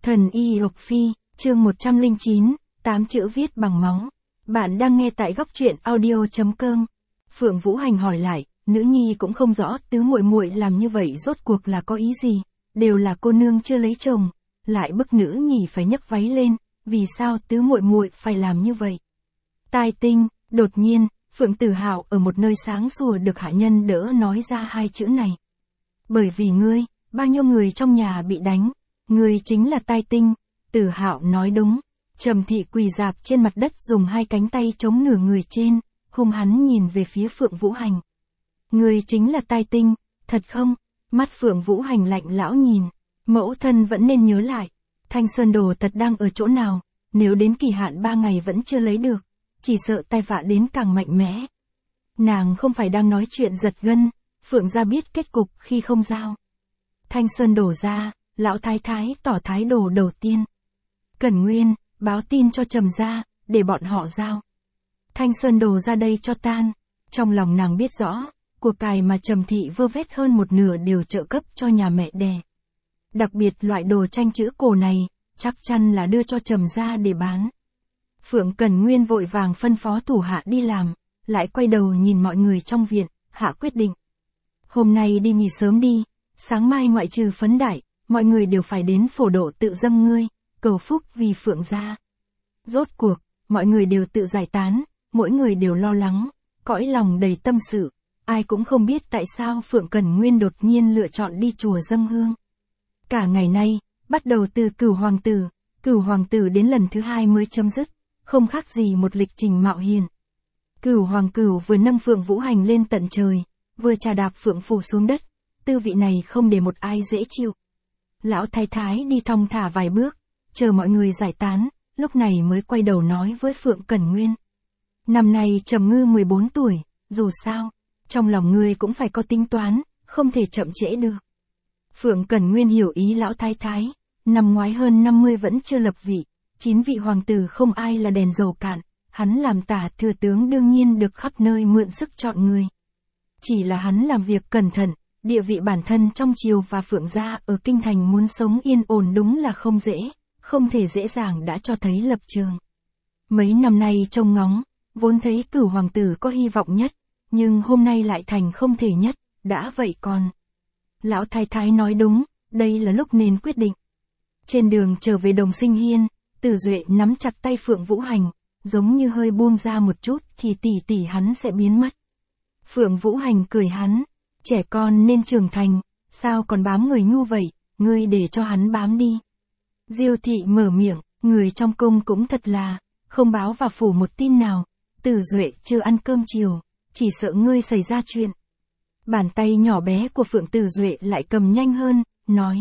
Thần y Lộc Phi, chương 109, 8 chữ viết bằng máu. Bạn đang nghe tại góc truyện audio.com. Phượng Vũ Hành hỏi lại, nữ nhi cũng không rõ tứ muội muội làm như vậy rốt cuộc là có ý gì, đều là cô nương chưa lấy chồng, lại bức nữ nhi phải nhấc váy lên, vì sao tứ muội muội phải làm như vậy? Tai tinh, đột nhiên, Phượng Tử Hạo ở một nơi sáng sủa được hạ nhân đỡ nói ra hai chữ này. Bởi vì ngươi, bao nhiêu người trong nhà bị đánh, ngươi chính là tai tinh. Tử Hạo nói đúng. Trầm Thị quỳ rạp trên mặt đất dùng hai cánh tay chống nửa người trên, hung hắn nhìn về phía Phượng Vũ Hành. Ngươi chính là tai tinh, thật không? Mắt Phượng Vũ Hành lạnh lão nhìn, mẫu thân vẫn nên nhớ lại, Thanh Sơn đồ thật đang ở chỗ nào, nếu đến kỳ hạn 3 ngày vẫn chưa lấy được, chỉ sợ tai vạ đến càng mạnh mẽ. Nàng không phải đang nói chuyện giật gân, Phượng gia biết kết cục khi không giao Thanh Sơn đổ ra, lão thái thái tỏ thái độ đầu tiên. Cẩn Nguyên, báo tin cho Trầm gia, để bọn họ giao Thanh Sơn đồ ra đây cho tan. Trong lòng nàng biết rõ, của cải mà Trầm Thị vơ vét hơn một nửa đều trợ cấp cho nhà mẹ đẻ. Đặc biệt loại đồ tranh chữ cổ này, chắc chắn là đưa cho Trầm gia để bán. Phượng Cẩn Nguyên vội vàng phân phó thủ hạ đi làm, lại quay đầu nhìn mọi người trong viện, hạ quyết định. Hôm nay đi nghỉ sớm đi, sáng mai ngoại trừ Phấn Đại, mọi người đều phải đến phổ độ tự dâng ngươi, cầu phúc vì Phượng gia. Rốt cuộc, mọi người đều tự giải tán, mỗi người đều lo lắng, cõi lòng đầy tâm sự, ai cũng không biết tại sao Phượng Cẩn Nguyên đột nhiên lựa chọn đi chùa dâng hương. Cả ngày nay, bắt đầu từ Cửu Hoàng tử đến lần thứ 2 mới chấm dứt, không khác gì một lịch trình mạo hiểm. Cửu Hoàng Cửu vừa nâng Phượng Vũ Hành lên tận trời, vừa trà đạp Phượng Phủ xuống đất, tư vị này không để một ai dễ chịu. Lão thái thái đi thong thả vài bước, chờ mọi người giải tán, lúc này mới quay đầu nói với Phượng Cẩn Nguyên. Năm nay Trầm Ngư 14 tuổi, dù sao, trong lòng ngươi cũng phải có tính toán, không thể chậm trễ được. Phượng Cẩn Nguyên hiểu ý lão thái thái, năm ngoái hơn 50 vẫn chưa lập vị, 9 vị hoàng tử không ai là đèn dầu cạn, hắn làm tả thừa tướng đương nhiên được khắp nơi mượn sức chọn người. Chỉ là hắn làm việc cẩn thận, địa vị bản thân trong triều và Phượng gia ở kinh thành muốn sống yên ổn đúng là không dễ, không thể dễ dàng đã cho thấy lập trường. Mấy năm nay trông ngóng, vốn thấy Cửu Hoàng tử có hy vọng nhất, nhưng hôm nay lại thành không thể nhất, đã vậy còn. Lão thái thái nói đúng, đây là lúc nên quyết định. Trên đường trở về Đồng Sinh Hiên, Tử Duệ nắm chặt tay Phượng Vũ Hành, giống như hơi buông ra một chút thì tỷ tỷ hắn sẽ biến mất. Phượng Vũ Hành cười hắn, trẻ con nên trưởng thành, sao còn bám người nhu vậy, ngươi để cho hắn bám đi. Diêu Thị mở miệng, người trong cung cũng thật là, không báo vào phủ một tin nào, Tử Duệ chưa ăn cơm chiều, chỉ sợ ngươi xảy ra chuyện. Bàn tay nhỏ bé của Phượng Tử Duệ lại cầm nhanh hơn, nói.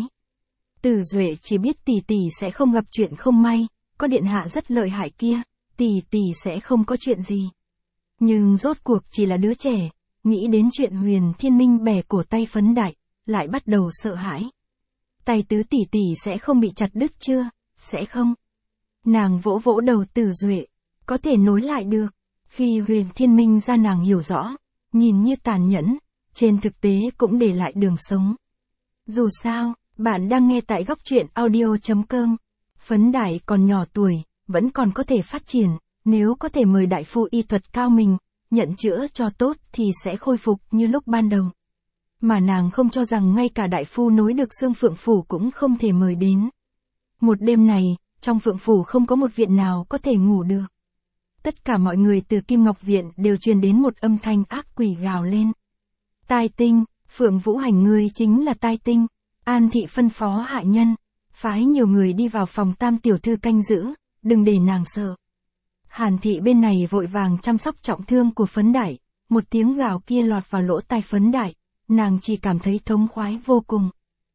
Tử Duệ chỉ biết tỷ tỷ sẽ không gặp chuyện không may, có điện hạ rất lợi hại kia, tỷ tỷ sẽ không có chuyện gì. Nhưng rốt cuộc chỉ là đứa trẻ, nghĩ đến chuyện Huyền Thiên Minh bẻ cổ tay Phấn Đại, lại bắt đầu sợ hãi. Tay tứ tỷ tỷ sẽ không bị chặt đứt chưa, sẽ không? Nàng vỗ vỗ đầu Tử Duệ, có thể nối lại được. Khi Huyền Thiên Minh ra nàng hiểu rõ, nhìn như tàn nhẫn, trên thực tế cũng để lại đường sống. Dù sao, bạn đang nghe tại góc truyện audio.com. Phấn Đại còn nhỏ tuổi, vẫn còn có thể phát triển, nếu có thể mời đại phu y thuật cao mình, nhận chữa cho tốt thì sẽ khôi phục như lúc ban đầu. Mà nàng không cho rằng ngay cả đại phu nối được xương Phượng Phủ cũng không thể mời đến. Một đêm này, trong Phượng Phủ không có một viện nào có thể ngủ được. Tất cả mọi người từ Kim Ngọc Viện đều truyền đến một âm thanh ác quỷ gào lên. Tai tinh, Phượng Vũ Hành ngươi chính là tai tinh. An Thị phân phó hạ nhân, phái nhiều người đi vào phòng Tam tiểu thư canh giữ, đừng để nàng sợ. Hàn Thị bên này vội vàng chăm sóc trọng thương của Phấn Đại, một tiếng gào kia lọt vào lỗ tai Phấn Đại, nàng chỉ cảm thấy thống khoái vô cùng.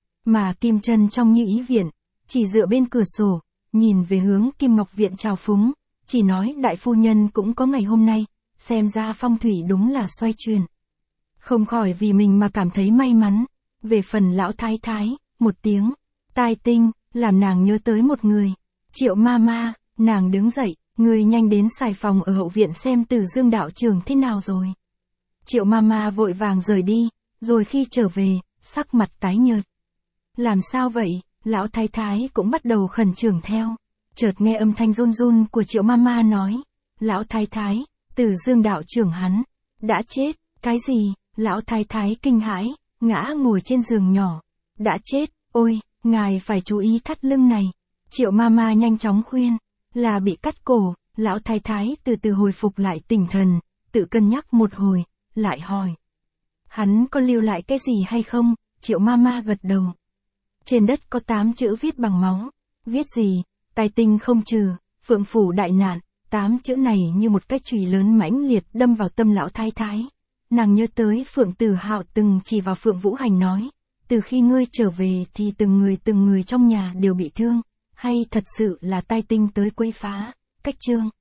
Mà Kim Chân trong Như Ý Viện, chỉ dựa bên cửa sổ, nhìn về hướng Kim Ngọc Viện trào phúng, chỉ nói đại phu nhân cũng có ngày hôm nay, xem ra phong thủy đúng là xoay chuyển. Không khỏi vì mình mà cảm thấy may mắn. Về phần lão thái thái, một tiếng tai tinh, làm nàng nhớ tới một người. Triệu Mama, nàng đứng dậy, ngươi nhanh đến xài phòng ở hậu viện xem Từ Dương đạo trưởng thế nào rồi. Triệu Mama vội vàng rời đi, rồi khi trở về, sắc mặt tái nhợt. Làm sao vậy? lão thái thái cũng bắt đầu khẩn trương theo. Chợt nghe âm thanh run run của Triệu Mama nói, lão thái thái, Từ Dương đạo trưởng hắn, đã chết. Cái gì? Lão thái thái kinh hãi, ngã ngồi trên giường nhỏ. Đã chết, ôi, ngài phải chú ý thắt lưng này. Triệu Mama nhanh chóng khuyên, là bị cắt cổ. Lão thái thái từ từ hồi phục lại tinh thần, tự cân nhắc một hồi, lại hỏi. Hắn có lưu lại cái gì hay không? Triệu Mama gật đầu. Trên đất có 8 chữ viết bằng máu. Viết gì? Tai tinh không trừ, phượng phủ đại nạn. 8 chữ này như một cái chùy lớn mãnh liệt đâm vào tâm lão thái thái. Nàng nhớ tới Phượng Tử Hạo từng chỉ vào Phượng Vũ Hành nói, từ khi ngươi trở về thì từng người trong nhà đều bị thương, hay thật sự là tai tinh tới quấy phá. Cách chương